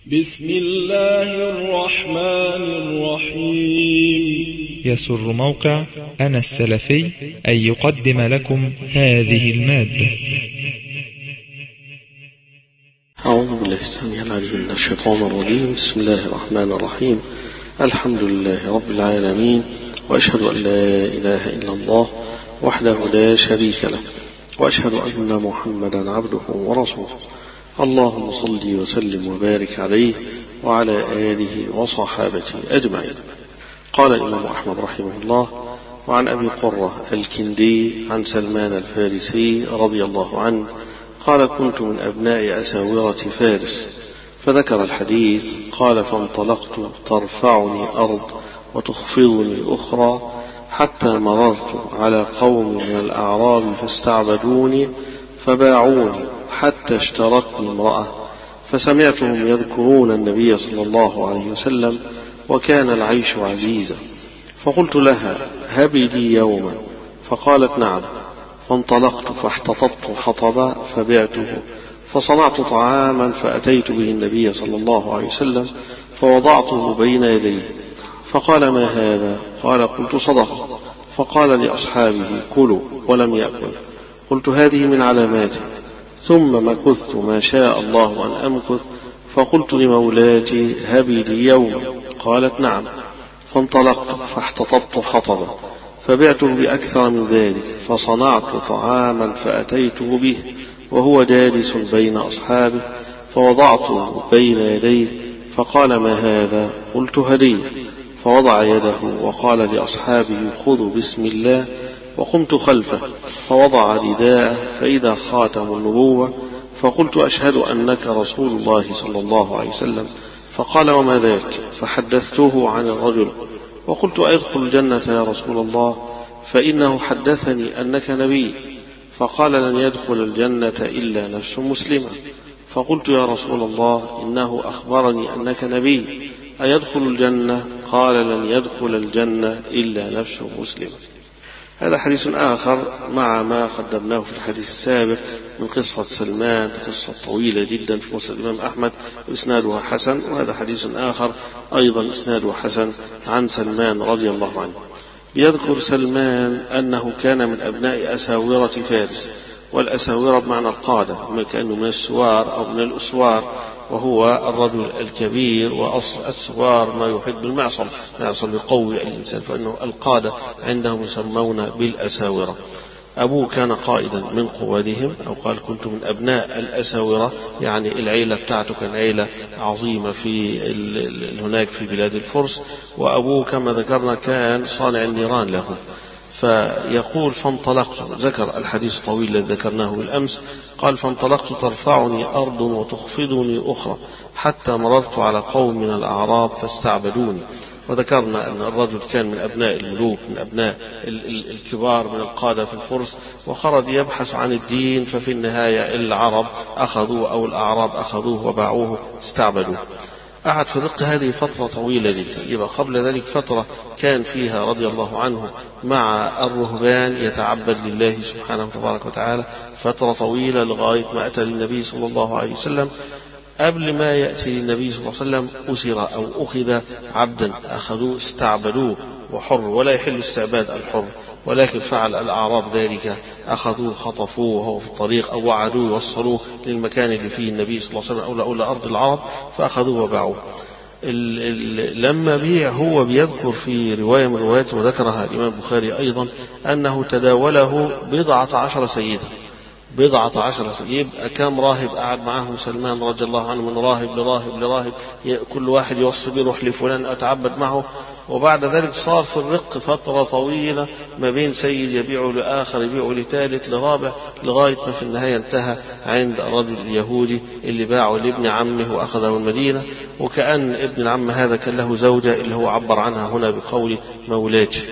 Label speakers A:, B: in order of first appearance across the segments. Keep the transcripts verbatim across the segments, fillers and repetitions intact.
A: بسم الله الرحمن الرحيم.
B: يسر موقع أنا السلفي أن يقدم لكم هذه المادة.
C: أعوذ بالله السميع العليم من الشيطان الرجيم. بسم الله الرحمن الرحيم. الحمد لله رب العالمين، وأشهد أن لا إله إلا الله وحده لا شريك له، وأشهد أن محمدا عبده ورسوله. اللهم صل وسلم وبارك عليه وعلى آله وصحابته أجمعين. قال الإمام أحمد رحمه الله: وعن أبي قرة الكندي عن سلمان الفارسي رضي الله عنه قال: كنت من أبناء أساورة فارس، فذكر الحديث. قال: فانطلقت ترفعني أرض وتخفضني أخرى، حتى مررت على قوم من الأعراب فاستعبدوني فباعوني، حتى اشترتني امرأة، فسمعتهم يذكرون النبي صلى الله عليه وسلم، وكان العيش عزيزا، فقلت لها: هبي لي يوما، فقالت: نعم. فانطلقت فاحتطبت حطبا فبعته، فصنعت طعاما فأتيت به النبي صلى الله عليه وسلم فوضعته بين يديه، فقال: ما هذا؟ قال: قلت: صدقة. فقال لأصحابه: كلوا، ولم يأكل. قلت: هذه من علاماتك. ثم مكثت ما شاء الله أن أمكث، فقلت لمولاتي: هبي لي يوما. قالت: نعم. فانطلقت فاحتطبت حطبا فبعته بأكثر من ذلك، فصنعت طعاما فأتيته به وهو جالس بين أصحابه، فوضعته بين يديه، فقال: ما هذا؟ قلت: هدية. فوضع يده وقال لأصحابه: خذوا بسم الله. وقمت خلفه فوضع رداءه، فإذا خاتم النبوة، فقلت: أشهد أنك رسول الله صلى الله عليه وسلم. فقال: وما ذاك؟ فحدثته عن الرجل، وقلت: أدخل الجنة يا رسول الله؟ فإنه حدثني أنك نبي. فقال: لن يدخل الجنة إلا نفس مسلمة. فقلت: يا رسول الله، إنه أخبرني أنك نبي، أيدخل الجنة؟ قال: لن يدخل الجنة إلا نفس مسلمة. هذا حديث آخر مع ما قدمناه في الحديث السابق من قصة سلمان، قصة طويلة جدا في مسند الإمام أحمد وإسنادها حسن، وهذا حديث آخر أيضا إسناده حسن عن سلمان رضي الله عنه. بيذكر سلمان أنه كان من أبناء أساورة فارس، والأساورة بمعنى القادة، كأنه من السوار أو من الأسوار، وهو الرجل الكبير، وأصل السوار ما يحب بالمعصم، معصم يقوي الإنسان، فإنه القادة عندهم يسمون بالأساورة. أبوه كان قائدا من قوادهم، أو قال: كنت من أبناء الأساورة، يعني العيلة بتاعته كان عيلة عظيمة في هناك في بلاد الفرس، وأبوه كما ذكرنا كان صانع النيران له. فيقول: فانطلقت، ذكر الحديث الطويل الذي ذكرناه بالأمس. قال: فانطلقت ترفعني أرض وتخفضني أخرى، حتى مررت على قوم من الأعراب فاستعبدوني. وذكرنا أن الرجل كان من أبناء الملوك، من أبناء الكبار من القادة في الفرس، وخرج يبحث عن الدين، ففي النهاية العرب أخذوه أو الأعراب أخذوه وباعوه، استعبدوه. قعد في رق هذه فترة طويلة جدا. يبقى قبل ذلك فترة كان فيها رضي الله عنه مع الرهبان يتعبد لله سبحانه تبارك وتعالى فترة طويلة، لغاية ما أتى للنبي صلى الله عليه وسلم. قبل ما يأتي للنبي صلى الله عليه وسلم أسر أو أخذ عبدا، أخذوه استعبدوه، وحر ولا يحل استعباد الحر، ولكن فعل الأعراب ذلك، أخذوه خطفوه وهو في الطريق، أو وعدوه يوصلوه للمكان اللي فيه النبي صلى الله عليه وسلم أو لأرض العرب، فأخذوه وباعوه. لما بيع هو بيذكر في رواية من روايات وذكرها الإمام البخاري أيضا أنه تداوله بضعة عشر سيدة، بضعة عشر سيدة. يبقى كم راهب قعد معهم سلمان رضي الله عنه، من راهب لراهب لراهب، كل واحد يوصي بيروح لفلان أتعبد معه. وبعد ذلك صار في الرق فترة طويلة ما بين سيد يبيعه لآخر، يبيعه لثالث لرابع، لغاية ما في النهاية انتهى عند الرجل اليهودي اللي باعه لابن عمه وأخذه المدينة. وكأن ابن العم هذا كان له زوجة اللي هو عبر عنها هنا بقول مولاته.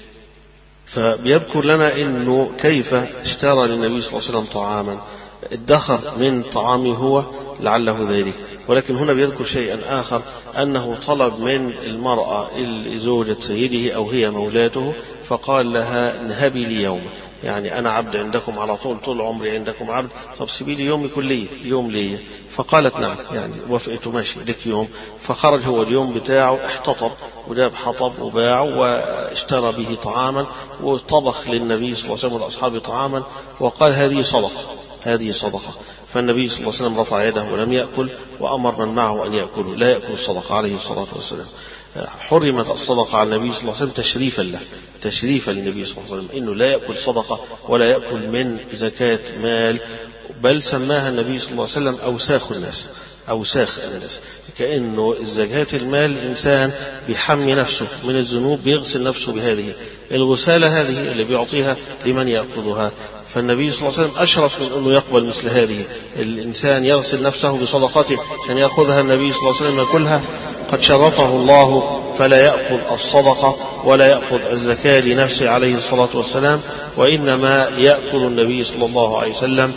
C: فبيذكر لنا إنه كيف اشترى للنبي صلى الله عليه وسلم طعاما، ادخر من طعامه هو لعله ذلك. ولكن هنا بيذكر شيئا آخر، أنه طلب من المرأة زوجة سيده أو هي مولاته، فقال لها: نهبي لي يوما، يعني أنا عبد عندكم على طول، طول عمري عندكم عبد، طب سيبي لي يومي كلية، يوم لي. فقالت نعم، يعني وافقته ماشي لك يوم. فخرج هو اليوم بتاعه، احتطب وجاب حطب وباع واشترى به طعاما وطبخ للنبي صلى الله عليه وسلم وأصحابه طعاما وقال هذه صدقة، هذه صدقة. فالنبي صلى الله عليه وسلم رفع يده ولم يأكل، وأمر من معه أن يأكلوا، لا يأكل الصدقة عليه الصلاة والسلام. حرمت الصدقة على النبي صلى الله عليه وسلم تشريفا له، تشريفا للنبي صلى الله عليه وسلم إنه لا يأكل صدقة ولا يأكل من زكاة مال، بل سماها النبي صلى الله عليه وسلم أوساخ الناس، أوساخ الناس، كأنه الزكاة المال الإنسان بيحمي نفسه من الذنوب، بيغسل نفسه بهذه الغسالة هذه اللي بيعطيها لمن يأخذها. فالنبي صلى الله عليه وسلم أشرف من أنه يقبل مثل هذه، الإنسان يغسل نفسه بصدقته عشان يأخذها النبي صلى الله عليه وسلم يأكلها، قد شرفه الله فلا يأخذ الصدقة ولا يأخذ الزكاة لنفسه عليه الصلاة والسلام، وإنما يأكل النبي صلى الله عليه وسلم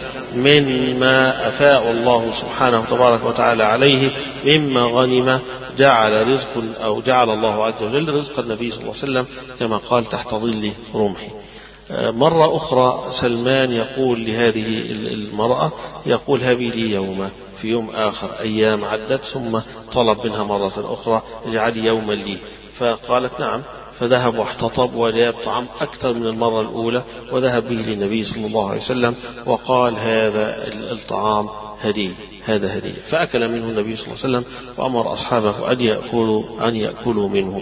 C: مما أفاء الله سبحانه تبارك وتعالى عليه مما غنم، جعل رزق أو جعل الله عز وجل رزق النبي صلى الله عليه وسلم كما قال تحت ظل رمحه. مرة أخرى سلمان يقول لهذه المرأة، يقول هبي لي يوما، في يوم آخر أيام عدت، ثم طلب منها مرة أخرى اجعلي يوما لي، فقالت نعم، فذهب واحتطب وجاب طعام أكثر من المرة الأولى وذهب به للنبي صلى الله عليه وسلم وقال هذا الطعام هدية، هذا هدية، فأكل منه النبي صلى الله عليه وسلم وأمر أصحابه أن يأكلوا أن يأكلوا منه.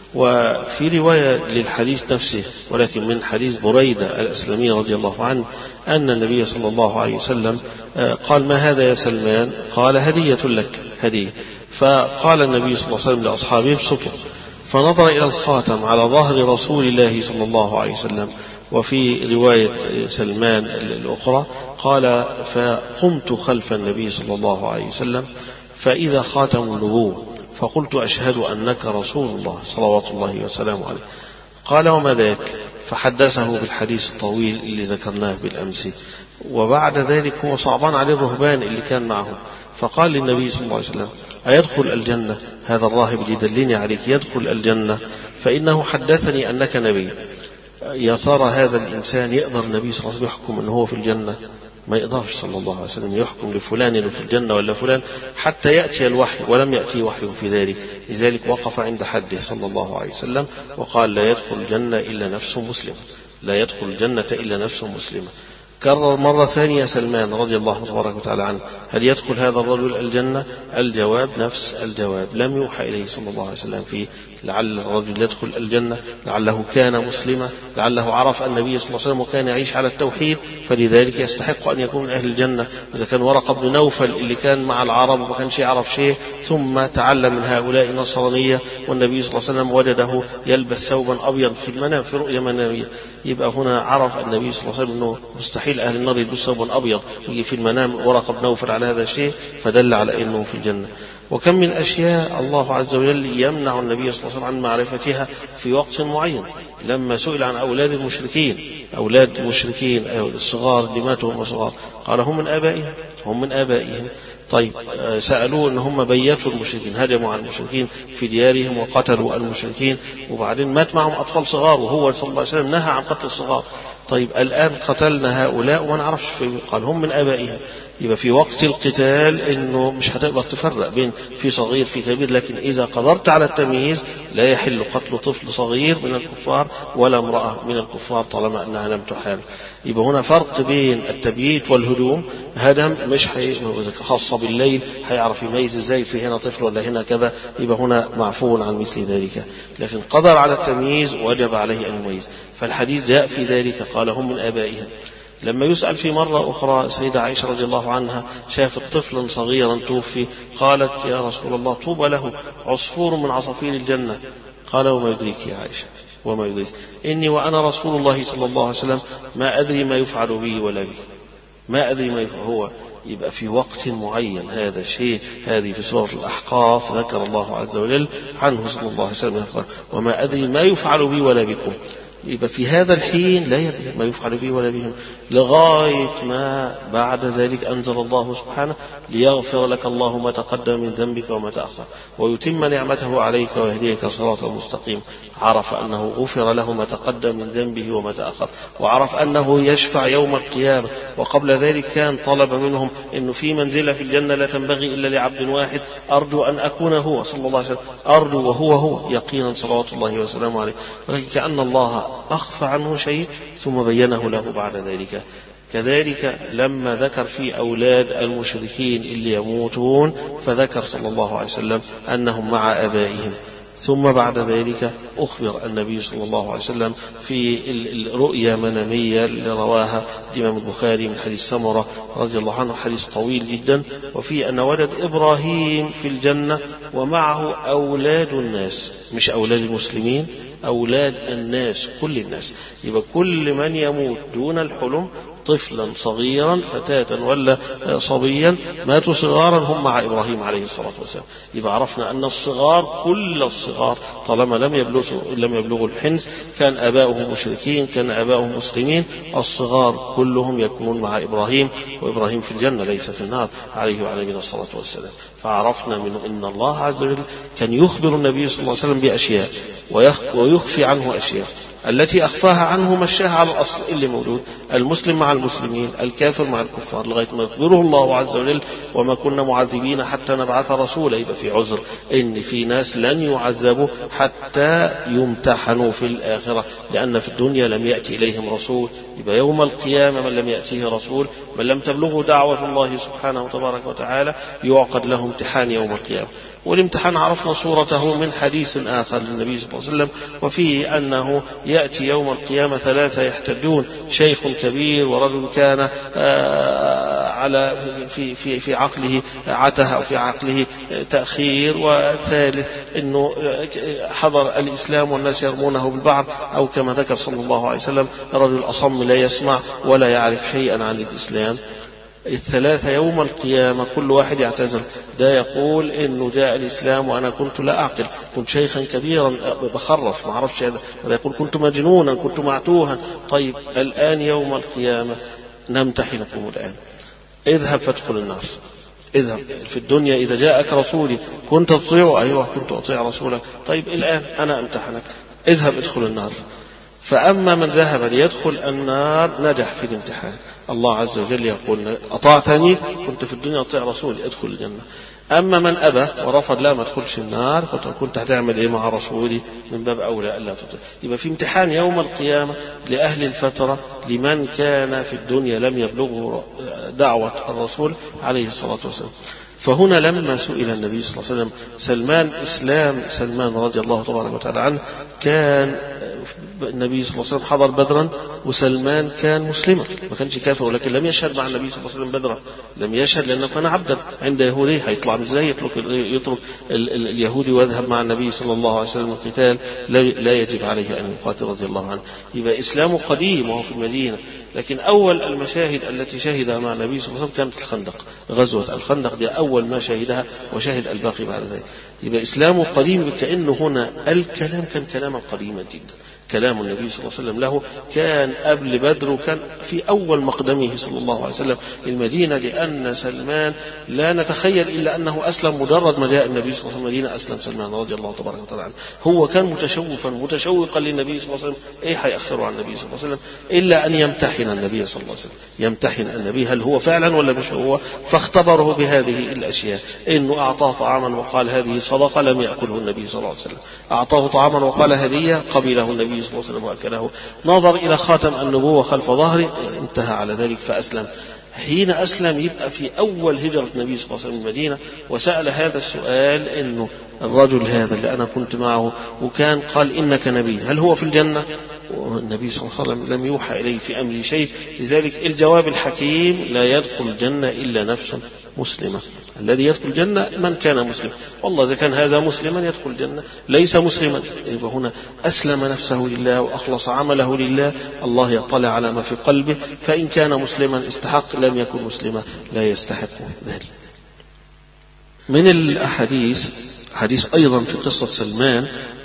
C: وفي رواية للحديث نفسه ولكن من حديث بريدة الأسلمي رضي الله عنه أن النبي صلى الله عليه وسلم قال ما هذا يا سلمان؟ قال هدية لك، هدية. فقال النبي صلى الله عليه وسلم لأصحابه ابسطوا، فنظر إلى الخاتم على ظهر رسول الله صلى الله عليه وسلم. وفي رواية سلمان الأخرى قال فقمت خلف النبي صلى الله عليه وسلم فإذا خاتم النبوة، فقلت أشهد أنك رسول الله صلوات الله وسلامه عليه. قال وما ذاك؟ فحدثه بالحديث الطويل اللي ذكرناه بالأمس. وبعد ذلك هو صعبان عليه الرهبان اللي كان معه، فقال للنبي صلى الله عليه وسلم أيدخل الجنة هذا الراهب اللي يدلني عليك، يدخل الجنة فإنه حدثني أنك نبي. يا ترى هذا الإنسان يقدر النبي صلى الله عليه وسلم يحكم أنه هو في الجنة؟ ما يقدرش صلى الله عليه وسلم يحكم لفلان انه في الجنة ولا فلان حتى يأتي الوحي، ولم يأتي وحي في ذلك. لذلك وقف عند حده صلى الله عليه وسلم وقال لا يدخل الجنة إلا نفس مسلمة، لا يدخل الجنة إلا نفس مسلمة. كرر مرة ثانية سلمان رضي الله تبارك وتعالى عنه هل يدخل هذا الرجل الجنة؟ الجواب نفس الجواب، لم يوحى إليه صلى الله عليه وسلم فيه لعل الرجل يدخل الجنة، لعله كان مسلما، لعله عرف النبي صلى الله عليه وسلم وكان يعيش على التوحيد فلذلك يستحق أن يكون من أهل الجنة. إذا كان ورقة بن نوفل اللي كان مع العرب وما كانش يعرف شيء ثم تعلم من هؤلاء النصرانية والنبي صلى الله عليه وسلم وجده يلبس ثوبا أبيض في المنام في رؤيا منامية، يبقى هنا عرف النبي صلى الله عليه وسلم أنه مستحيل أهل النار يلبس ثوبا أبيض، يجي في المنام ورقة بن نوفل على هذا الشيء فدل على أنه في الجنة. وكم من أشياء الله عز وجل يمنع النبي صلى الله عليه وسلم عن معرفتها في وقت معين. لما سئل عن أولاد المشركين، أولاد المشركين الصغار اللي ماتوا هم صغار، قال هم من آبائهم، هم من آبائهم. طيب سألوه أن هم بيتوا المشركين، هجموا على المشركين في ديارهم وقتلوا المشركين، وبعدين مات معهم أطفال صغار وهو صلى الله عليه وسلم نهى عن قتل الصغار. طيب الآن قتلنا هؤلاء وما نعرفش في، قال هم من آبائهم. يبقى في وقت القتال إنه مش هتقدر تفرق بين في صغير في كبير، لكن إذا قدرت على التمييز لا يحل قتل طفل صغير من الكفار ولا امرأة من الكفار طالما أنها لم تحارب. يبقى هنا فرق بين التبييت والهجوم. هدم مش حي... خاصة بالليل هيعرف يميز ازاي في هنا طفل ولا هنا كذا، يبقى هنا معفو عن مثل ذلك. لكن قدر على التمييز وجب عليه أن يميز، فالحديث جاء في ذلك قال هم من آبائهم. لما يسأل في مرة أخرى سيدة عائشة رضي الله عنها شافت طفلا صغيرا توفي، قالت يا رسول الله طوبى له عصفور من عصافير الجنة. قال وما يدريك يا عائشة، وما يدريك إني وأنا رسول الله صلى الله عليه وسلم ما أدري ما يفعل بي ولا بي، ما أدري ما يفعل. هو يبقى في وقت معين هذا الشيء. هذه في سورة الأحقاف ذكر الله عز وجل عنه صلى الله عليه وسلم وما أدري ما يفعل بي ولا بكم. يبقى في هذا الحين لا يدري ما يفعل به ولا بهم، لغاية ما بعد ذلك أنزل الله سبحانه ليغفر لك الله ما تقدم من ذنبك وما تأخر ويتم نعمته عليك ويهديك صراطا مستقيما. عرف أنه غفر له ما تقدم من ذنبه وما تأخر، وعرف أنه يشفع يوم القيامة. وقبل ذلك كان طلب منهم أنه في منزلة في الجنة لا تنبغي إلا لعبد واحد، أرجو أن أكون هو صلى الله عليه وسلم، أرجو وهو هو يقينا صلوات الله وسلامه عليه. ولكن كأن الله أخفى عنه شيء ثم بينه له بعد ذلك. كذلك لما ذكر في أولاد المشركين اللي يموتون فذكر صلى الله عليه وسلم أنهم مع آبائهم، ثم بعد ذلك أخبر النبي صلى الله عليه وسلم في الرؤيا منامية اللي رواها الإمام البخاري من حديث سمرة رضي الله عنه، حديث طويل جدا، وفي أن ولد إبراهيم في الجنة ومعه أولاد الناس، مش أولاد المسلمين، أولاد الناس، كل الناس. يبقى كل من يموت دون الحلم، طفلا صغيرا فتاة ولا صبيا، ماتوا صغارا هم مع إبراهيم عليه الصلاة والسلام. يبقى عرفنا أن الصغار كل الصغار طالما لم يبلغوا لم يبلغوا الحنس كان آباؤهم مشركين كان آباؤهم مسلمين، الصغار كلهم يكونون مع إبراهيم، وإبراهيم في الجنة ليس في النار عليه وعلى نبينا الصلاة والسلام. فعرفنا منه أن الله عز وجل كان يخبر النبي صلى الله عليه وسلم بأشياء ويخفي عنه أشياء، التي أخفاها عنه مشاها على الأصل اللي موجود، المسلم مع المسلمين، الكافر مع الكفار، لغاية ما يخبره الله عز وجل وما كنا معذبين حتى نبعث رسولا. يبقى في عذر إن في ناس لن يعذبوا حتى يمتحنوا في الآخرة، لأن في الدنيا لم يأتي إليهم رسول. يبقى يوم القيامة من لم يأتيه رسول، من لم تبلغه دعوة الله سبحانه وتبارك وتعالى، يعقد له امتحان يوم القيامة. والامتحان عرفنا صورته من حديث آخر للنبي صلى الله عليه وسلم، وفيه أنه يأتي يوم القيامة ثلاثة يحتجون، شيخ كبير ورجل كان على في في في عقله عته أو في عقله تأخير، وثالث أنه حضر الإسلام والناس يرمونه بالبعض، أو كما ذكر صلى الله عليه وسلم رجل أصم لا يسمع ولا يعرف شيئا عن الإسلام. الثلاثة يوم القيامة كل واحد يعتذر، ده يقول إنه جاء الإسلام وأنا كنت لا أعقل، كنت شيخا كبيرا بخرف ما أعرفش هذا، وده يقول كنت مجنونا كنت معتوها. طيب الآن يوم القيامة نمتحنكم الآن، اذهب فادخل النار، اذهب. في الدنيا إذا جاءك رسولي كنت تطيعه، أيوة كنت أطيع رسولك. طيب الآن أنا أمتحنك، اذهب ادخل النار. فأما من ذهب ليدخل النار نجح في الامتحان. الله عز وجل يقول أطعتني كنت في الدنيا أطيع رسولي ادخل الجنة. أما من أبى ورفض لا ما تدخلش النار، كنت هتعمل إيه مع رسولي؟ من باب أولى ألا تطيع. يبقى في امتحان يوم القيامة لأهل الفترة، لمن كان في الدنيا لم يبلغه دعوة الرسول عليه الصلاة والسلام. فهنا لما سئل النبي صلى الله عليه وسلم سلمان إسلام سلمان رضي الله تبارك وتعالى عنه، كان النبي صلى الله عليه وسلم حضر بدرا وسلمان كان مسلما، ما كانش كافر، ولكن لم يشهد مع النبي صلى الله عليه وسلم بدرا، لم يشهد لأنه كان عبدا عند يهودي. هيطلع ازاي يترك يترك اليهودي ويذهب مع النبي صلى الله عليه وسلم القتال؟ لا يجب عليه أن يقاتل رضي الله عنه. يبقى إسلامه قديم وهو في المدينة، لكن أول المشاهد التي شهدها مع النبي صلى الله عليه وسلم كانت الخندق، غزوة الخندق دي أول ما شهدها، وشهد الباقي بعد ذلك. يبقى إسلامه قديم، كأنه هنا الكلام كان كلاما قديما جدا. كلام النبي صلى الله عليه وسلم له كان قبل بدر، وكان في أول مقدمه صلى الله عليه وسلم المدينة، لأن سلمان لا نتخيل إلا أنه أسلم مجرد ما جاء النبي صلى الله عليه وسلم المدينة أسلم سلمان رضي الله تبارك وتعالى عنه. هو كان متشوفا متشوقا للنبي صلى الله عليه وسلم، إيه هيأخروا عن النبي صلى الله عليه وسلم إلا أن يمتحن النبي صلى الله عليه وسلم، يمتحن النبي هل هو فعلا ولا مش هو. فاختبره بهذه الأشياء، إنه أعطاه طعاما وقال هذه صدقة لم يأكله النبي صلى الله عليه وسلم، أعطاه طعاما وقال هدية قبله النبي صلى الله عليه وسلم وأكله، نظر إلى خاتم النبوة خلف ظهره انتهى على ذلك فأسلم. حين أسلم يبقى في أول هجرة النبي صلى الله عليه وسلم المدينة، وسأل هذا السؤال إنه الرجل هذا اللي أنا كنت معه وكان قال إنك نبي هل هو في الجنة؟ والنبي صلى الله عليه وسلم لم يوحى إليه في أمره شيء، لذلك الجواب الحكيم لا يدخل الجنة إلا نفس مسلمة. الذي يدخل الجنة من كان مسلم، والله إذا كان هذا مسلما يدخل الجنة، ليس مسلما يبقى هنا أسلم نفسه لله وأخلص عمله لله، الله يطلع على ما في قلبه، فإن كان مسلما استحق، لم يكن مسلما لا يستحق ذلك. من الأحاديث حديث أيضا في قصة سلمان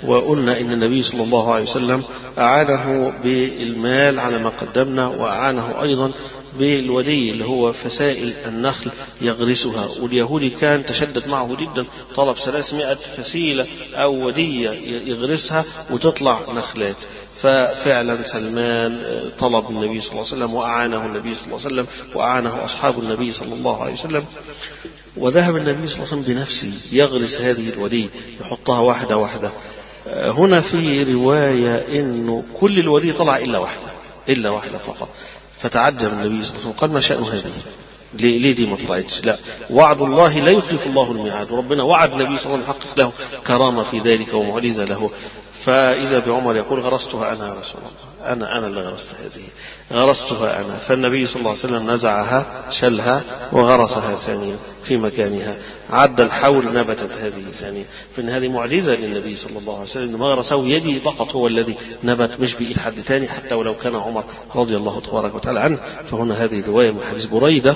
C: وقلنا إن النبي صلى الله عليه وسلم أعانه بالمال على ما قدمنا، وأعانه أيضا بالودي اللي هو فسائل النخل يغرسها، واليهودي كان تشدد معه جدا، طلب ثلاثمائة فسيلة أو ودية يغرسها وتطلع نخلات. ففعلا سلمان طلب النبي صلى الله عليه وسلم وأعانه النبي صلى الله عليه وسلم وأعانه أصحاب النبي صلى الله عليه وسلم، وذهب النبي صلى الله عليه وسلم بنفسه يغرس هذه الودي يحطها واحدة واحدة. هنا في رواية إنه كل الودي طلع إلا واحدة إلا واحدة فقط، فتعجب النبي صلى الله عليه وسلم قال ما شأن هذه؟ ليه دي ما طلعتش؟ لا، وعد الله لا يخلف الله الميعاد، وربنا وعد النبي صلى الله عليه وسلم يحقق له كرامة في ذلك ومعجزة له. فإذا بعمر يقول غرستها أنا يا رسول الله، أنا أنا اللي غرست هذه، غرستها أنا. فالنبي صلى الله عليه وسلم نزعها شلها وغرسها ثانيا في مكانها، عد الحول نبتت هذه ثانيا. فإن هذه معجزة للنبي صلى الله عليه وسلم، ما غرسه يدي فقط هو الذي نبت، مش بإيد حد ثاني، حتى ولو كان عمر رضي الله تبارك وتعالى عنه. فهنا هذه رواية من حديث بريدة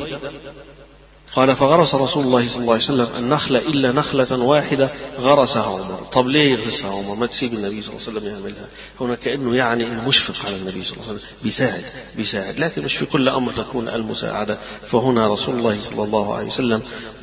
C: قال فغرس رسول الله صلى الله عليه وسلم النخلة إلا نخلة واحدة غرسها عمر. طب ليه يغرسها عمر؟ ما تسيب النبي صلى الله عليه وسلم يعملها؟ هنا كأنه يعني المشفق على النبي صلى الله عليه وسلم، بيساعد بيساعد لكن مش في كل أمر تكون المساعدة. فهنا رسول الله صلى الله عليه وسلم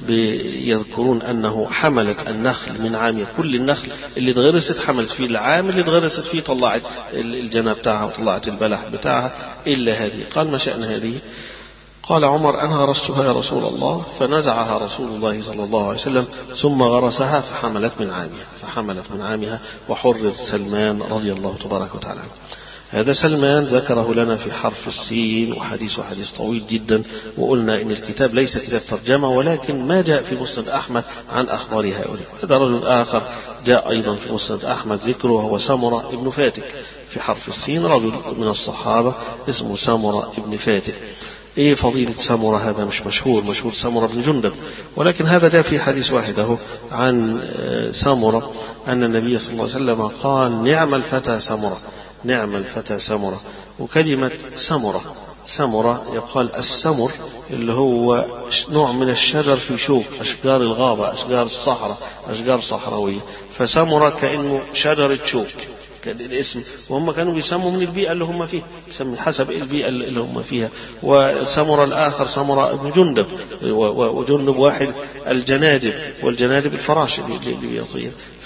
C: يذكرون أنه حملت النخل من عامها، كل النخل اللي اتغرست حملت فيه، العام اللي اتغرست فيه طلعت الجنة بتاعها وطلعت البلح بتاعها إلا هذه. قال ما شأن هذه؟ قال عمر أنا غرستها يا رسول الله، فنزعها رسول الله صلى الله عليه وسلم ثم غرسها فحملت من عامها فحملت من عامها وحرر سلمان رضي الله تبارك وتعالى عنه. هذا سلمان ذكره لنا في حرف السين، وحديثه حديث طويل جدا، وقلنا إن الكتاب ليس كتاب ترجمة ولكن ما جاء في مسند أحمد عن أخبار هؤلاء. هذا رجل آخر جاء أيضا في مسند أحمد ذكره، وهو سمرة ابن فاتك في حرف السين، رجل من الصحابة اسمه سمرة ابن فاتك. ايه فضيلة سمرة؟ هذا مش مشهور، مشهور سمرة بن جندب، ولكن هذا جاء في حديث واحده عن سمرة أن النبي صلى الله عليه وسلم قال نعم الفتى سمرة، نعم الفتى سمرة. وكلمة سمرة سمرة يقال السمر اللي هو نوع من الشجر في شوك، أشجار الغابة، أشجار الصحراء، أشجار صحراوية، فسمرة كأنه شجرة شوك كان الاسم، وهم كانوا بيسموا من البيئة اللي هم فيها، يسمي حسب البيئة اللي هم فيها. وسمرة الآخر سمرة ابن جندب، وجندب واحد الجنادب، والجنادب الفراش اللي بيطير،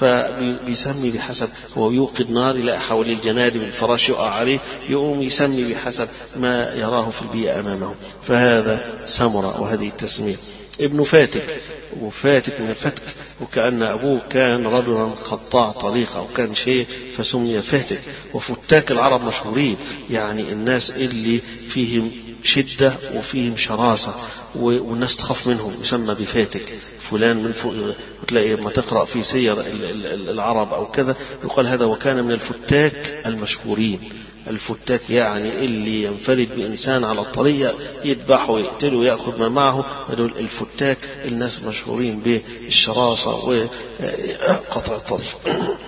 C: فبيسمي بحسب، هو يوقد نار يلاقي حوالي الجنادب الفراش يقع عليه، يقوم يسمي بحسب ما يراه في البيئة أمامه. فهذا سمرة، وهذه التسمية. ابن فاتك، وفاتك من الفتك، وكأن أبوه كان رجلا قطاع طريقة أو كان شيء فسمي فاتك. وفتاك العرب مشهورين، يعني الناس اللي فيهم شدة وفيهم شراسة والناس تخاف منهم يسمى بفاتك فلان من فوق. وتلاقي ما تقرأ في سير العرب أو كذا يقال هذا وكان من الفتاك المشهورين. الفتاك يعني اللي ينفرد بإنسان على الطريق يذبحه ويقتله ويأخذ ما معه، هذول الفتاك، الناس مشهورين بالشراسة وقطع الطريق.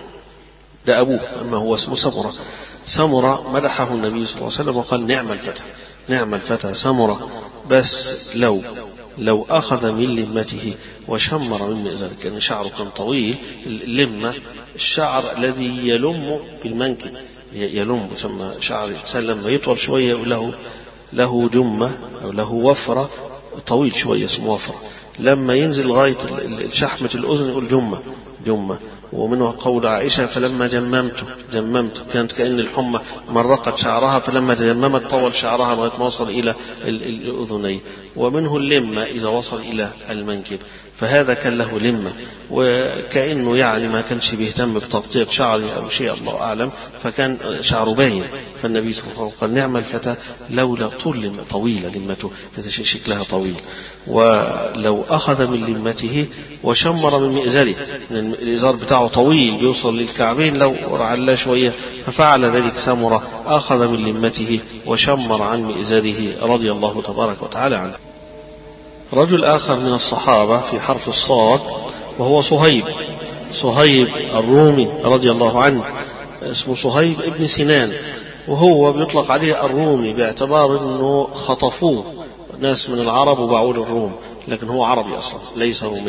C: ده أبوه، أما هو اسمه سمرة. سمرة مدحه النبي صلى الله عليه وسلم وقال نعم الفتى، نعم الفتى سمرة، بس لو لو أخذ من لمته وشمر من مئزره، كان شعره كان طويل. اللمة الشعر الذي يلم بالمنكب، يلم، ثم شعر الإنسان لما يطول شوية له له جمة أو له وفرة طويل شوية اسمه وفرة، لما ينزل لغاية شحمة الأذن يقول جمة جمة. ومنه قول عائشة فلما جممت جممت كانت كأن الحمى مرقت شعرها، فلما تجممت طول شعرها لغاية ما وصل إلى الأذنين. ومنه اللمة إذا وصل إلى المنكب، فهذا كان له لمة، وكأنه يعني ما كانش بيهتم بتغطية شعره أو شيء الله أعلم، فكان شعره باين. فالنبي صلى الله عليه وسلم قال نعم الفتى لولا طول لمة، طويلة لمته، هذا شيء شكلها طويل. ولو أخذ من لمته وشمر من مئزره، الإزار بتاعه طويل بيوصل للكعبين، لو رعلا شوية، ففعل ذلك سمرة، أخذ من لمته وشمر عن مئزره رضي الله تبارك وتعالى عنه. رجل آخر من الصحابة في حرف الصاد وهو صهيب، صهيب الرومي رضي الله عنه، اسمه صهيب ابن سنان، وهو بيطلق عليه الرومي باعتبار أنه خطفوه ناس من العرب وباعوه للروم، لكن هو عربي أصلا ليس روميا.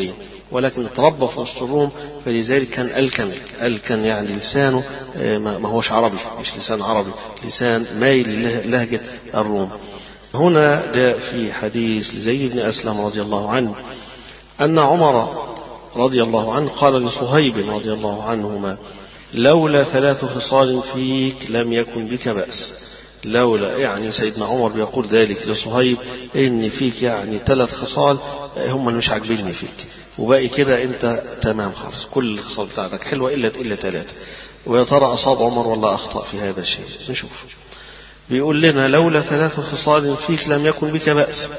C: ولكن تربى في وسط الروم، فلذلك كان ألكن ألكن يعني لسانه ما هوش عربي، مش لسان عربي، لسان مايل لهجة الروم. هنا جاء في حديث لزيد بن أسلم رضي الله عنه أن عمر رضي الله عنه قال لصهيب رضي الله عنهما: لولا ثلاث خصال فيك لم يكن بك بأس. لولا يعني سيدنا عمر بيقول ذلك لصهيب إن فيك يعني ثلاث خصال هم اللي مش عاجبيني فيك، وباقي كده أنت تمام خالص، كل الخصال بتاعتك حلوة إلا إلا ثلاثة. ويا ترى أصاب عمر ولا أخطأ في هذا الشيء؟ نشوف. بيقول لنا: لولا ثلاث خصال فيك لم يكن بك بأس.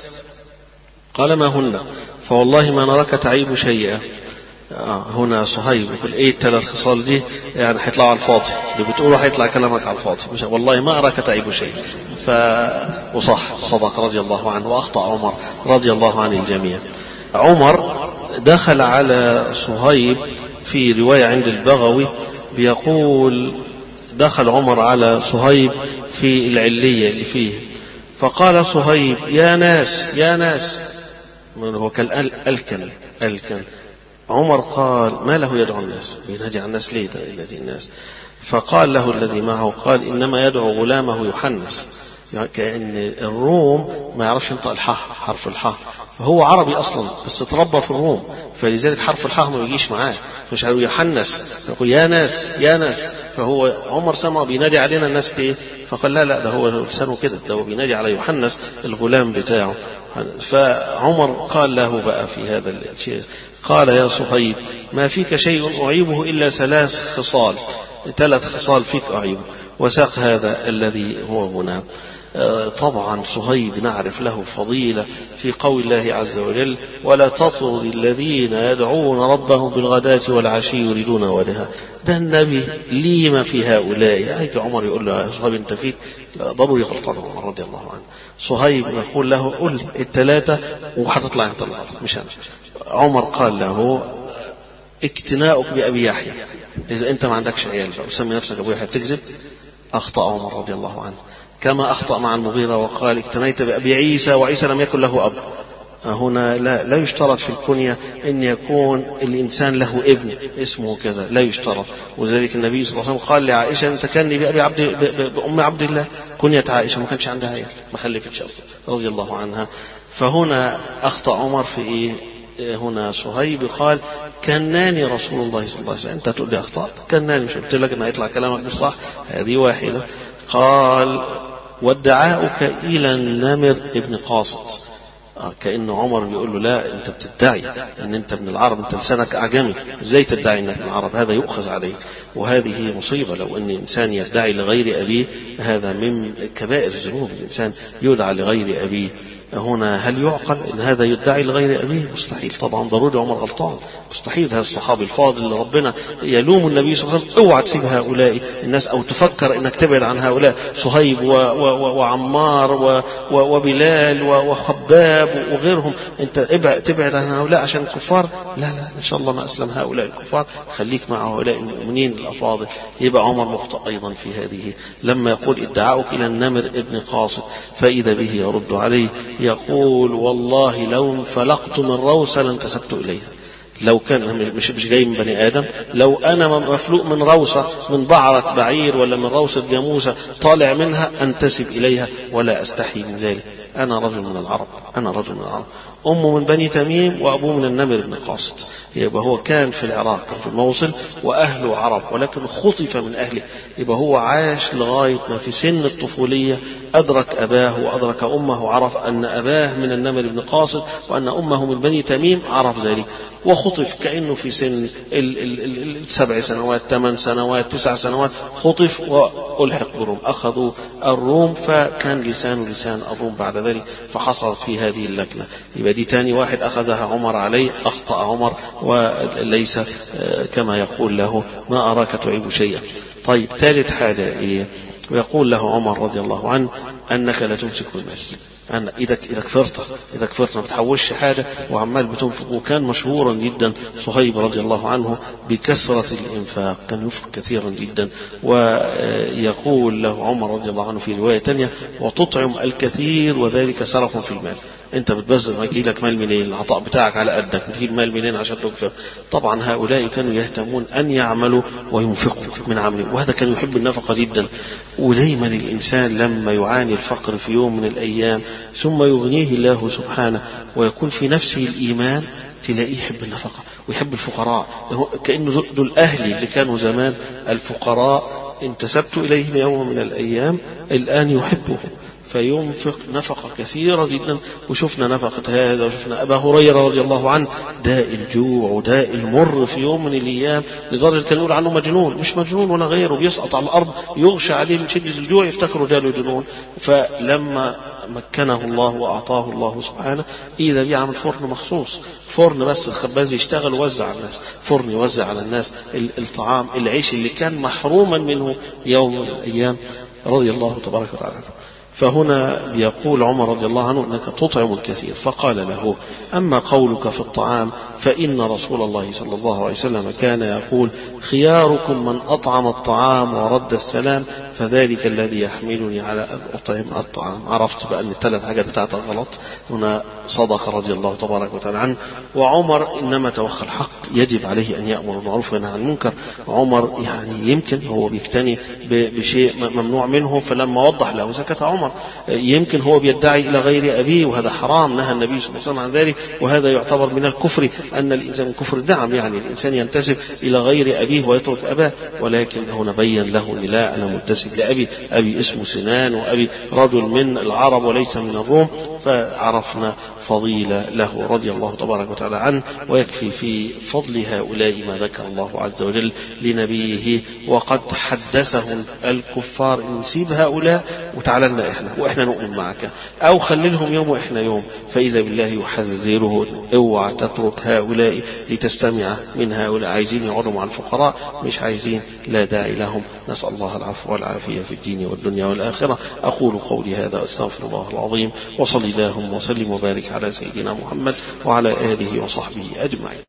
C: قال: ما هن؟ فوالله ما نراك تعيب شيئا. آه هنا صهيب يقول: ايه الثلاث خصال دي؟ يعني هيطلعوا على الفاضي، اللي بتقوله هيطلع كلامك على الفاضي، مش والله ما اراك تعيب شيء. ف وصح صدق رضي الله عنه، واخطا عمر رضي الله عن الجميع. عمر دخل على صهيب في روايه عند البغوي بيقول: دخل عمر على صهيب في العليه اللي فيه، فقال صهيب: يا ناس يا ناس، هو كان الكن الكن عمر قال: ما له يدعو الناس؟ بينهج عن الناس ليه ينادي الناس؟ فقال له الذي معه، قال: إنما يدعو غلامه يحنس. يعني كأن الروم ما يعرفش ينطق الحاء، حرف الحاء، هو عربي أصلا بس تربى في الروم، فلذلك حرف الحاء ما يجيش معاه، مش عارف يحنس، يقول يا ناس يا ناس. فهو عمر سمع بينادي علينا الناس ليه؟ فقال: لا لا ده هو لسانه كده، ده هو بينادي على يحنس الغلام بتاعه. فعمر قال له بقى في هذا الشيء، قال: يا صهيب ما فيك شيء أعيبه إلا ثلاث خصال، ثلاث خصال فيك أعيبه. وساق هذا الذي هو هنا. طبعا صهيب نعرف له فضيلة في قول الله عز وجل: ولا تطرد الذين يدعون ربهم بالغداة والعشي يريدون وجهه. ده النبي ليه ما في هؤلاء. هيك عمر يقول له: يا صهيب انت فيك ضروري غلطان. عمر رضي الله عنه صهيب يقول له: قل لي الثلاثة وهتطلع انت الأرض مش أنا. عمر قال له: اكتناؤك بأبي يحيى، إذا أنت ما عندكش عيال بقى وسمي نفسك أبو يحيى بتكذب. أخطأ عمر رضي الله عنه كما أخطأ مع المغيرة وقال: اكتنيت بأبي عيسى وعيسى لم يكن له أب. هنا لا, لا يشترط في الكنية أن يكون الإنسان له ابن اسمه كذا، لا يشترط. وذلك النبي صلى الله عليه وسلم قال لعائشة: أنت كني بأبي عبد بأم عبد الله. كنية عائشة ما كانش عندها عيال، ما خلفتش أصلا رضي الله عنها. فهنا أخطأ عمر في إيه؟ هنا صهيب قال: كناني رسول الله صلى الله عليه وسلم. أنت تقول لي أخطأت؟ كناني، مش قلت لك أن يطلع كلامك مش صح؟ هذه واحدة. قال: وادعاؤك إلى النمر ابن قاصد. كأنه عمر بيقول له: لا أنت بتدعي أن أنت ابن العرب، أنت لسانك أعجمي، إزاي تدعي أنك ابن العرب؟ هذا يؤخذ عليه، وهذه مصيبة. لو أن إنسان يدعي لغير أبيه هذا من كبائر الذنوب، الإنسان يدعى لغير أبيه. هنا هل يعقل ان هذا يدعي لغير ابيه؟ مستحيل طبعا، ضروري عمر غلطان، مستحيل. هذا الصحابي الفاضل اللي ربنا يلوم النبي صلى الله عليه وسلم: اوعى تسيب هؤلاء الناس او تفكر انك تبعد عن هؤلاء، صهيب و و و وعمار و و وبلال وخباب وغيرهم، انت ابعد تبعد عن هؤلاء عشان الكفار؟ لا لا ان شاء الله ما اسلم هؤلاء الكفار، خليك مع هؤلاء المؤمنين الافاضل. يبقى عمر مخطئ ايضا في هذه لما يقول: ادعاؤك الى النمر ابن قاصد، فاذا به يرد عليه يقول: والله لو انفلقت من روسة لانتسبت إليها. لو كان مش مش جاي من بني آدم، لو أنا مفلوق من روسة، من بعرة بعير ولا من روسة جاموسة طالع منها، أنتسب إليها ولا أستحي من ذلك. أنا رجل من العرب، أنا رجل من العرب، أمه من بني تميم وأبوه من النمر بن قاصد. يبقى هو كان في العراق في الموصل وأهله عرب، ولكن خطف من أهله. يبقى هو عاش لغاية ما في سن الطفولية أدرك أباه وأدرك أمه، عرف أن أباه من النمر بن قاصد وأن أمه من بني تميم، عرف ذلك وخطف كأنه في سن السبع سنوات ثمان سنوات تسع سنوات، خطف وألحق بالروم، أخذوا الروم، فكان لسانه لسان الروم بعد ذلك، فحصلت في هذه اللكنة. يبقى دي تاني واحد أخذها عمر عليه، أخطأ عمر وليس كما يقول له: ما أراك تعيب شيئا. طيب ثالث حاجة إيه؟ ويقول له عمر رضي الله عنه: أنك لا تمسك بالمال. أنا إذا إذا كفرت إذا كفرت ما بتحوش حاجة وعمال بتنفق. وكان مشهورا جدا صهيب رضي الله عنه بكثرة الإنفاق، كان ينفق كثيرا جدا. ويقول له عمر رضي الله عنه في رواية تانية: وتطعم الكثير وذلك سرف في المال. أنت بتبذل ما يجي لك مال منين؟ العطاء بتاعك على قدك، بتجيب مال منين عشان تنفق؟ طبعا هؤلاء كانوا يهتمون أن يعملوا وينفقوا من عملهم، وهذا كان يحب النفقة جدا. ودايما الإنسان لما يعاني الفقر في يوم من الأيام ثم يغنيه الله سبحانه ويكون في نفسه الإيمان، تلاقيه يحب النفقة ويحب الفقراء، كأنه دول أهلي اللي كانوا زمان الفقراء انتسبت إليهم يوم من الأيام الآن يحبهم، فينفق نفقة كثيرة جدا. وشفنا نفقة هذا، وشفنا أبا هريرة رضي الله عنه داء الجوع وداء المر في يوم من الأيام، لدرجة كان يقول عنه مجنون، مش مجنون ولا غيره، بيسقط على الأرض يغشى عليه من شدة الجوع يفتكروا جاله جنون. فلما مكنه الله وأعطاه الله سبحانه إذا بيعمل فرن مخصوص، فرن بس الخباز يشتغل ووزع على الناس، فرن يوزع على الناس الطعام العيش اللي كان محروما منه يوم من الأيام رضي الله تبارك وتعالى. فهنا بيقول عمر رضي الله عنه أنك تطعم الكثير، فقال له: أما قولك في الطعام فإن رسول الله صلى الله عليه وسلم كان يقول: خياركم من أطعم الطعام ورد السلام، فذلك الذي يحملني على أن أطعم الطعام. عرفت بأن الثلاث حاجات بتاعتها غلط. هنا صدق رضي الله تبارك وتعالى عنه. وعمر إنما توخى الحق، يجب عليه أن يأمر بالمعروف وينهى عن المنكر. عمر يعني يمكن هو بيقتني بشيء ممنوع منه، فلما وضح له سكت عمر. يمكن هو بيدعي إلى غير أبيه وهذا حرام، نهى النبي صلى الله عليه وسلم عن ذلك، وهذا يعتبر من الكفر. أن الإنسان من كفر نعم، يعني الإنسان ينتسب إلى غير أبيه ويترك أباه، ولكن هنا بين له: لا، أنا منتسب لأبي، أبي اسمه سنان، وأبي رجل من العرب وليس من الروم. فعرفنا فضيلة له رضي الله تبارك وتعالى عنه. ويكفي في فضل هؤلاء ما ذكر الله عز وجل لنبيه، وقد حدثهم الكفار: إن سيب هؤلاء وتعالى لنا إحنا وإحنا نؤمن معك، أو خللهم يوم وإحنا يوم. فإذا بالله يحذره: اوعى تترك هؤلاء لتستمع من هؤلاء، عايزين يقعدوا مع الفقراء مش عايزين، لا داعي لهم. نسأل الله العفو والعافية في الدين والدنيا والآخرة. أقول قولي هذا أستغفر الله العظيم، وصلي اللهم وسلم وبارك على سيدنا محمد وعلى آله وصحبه أجمعين.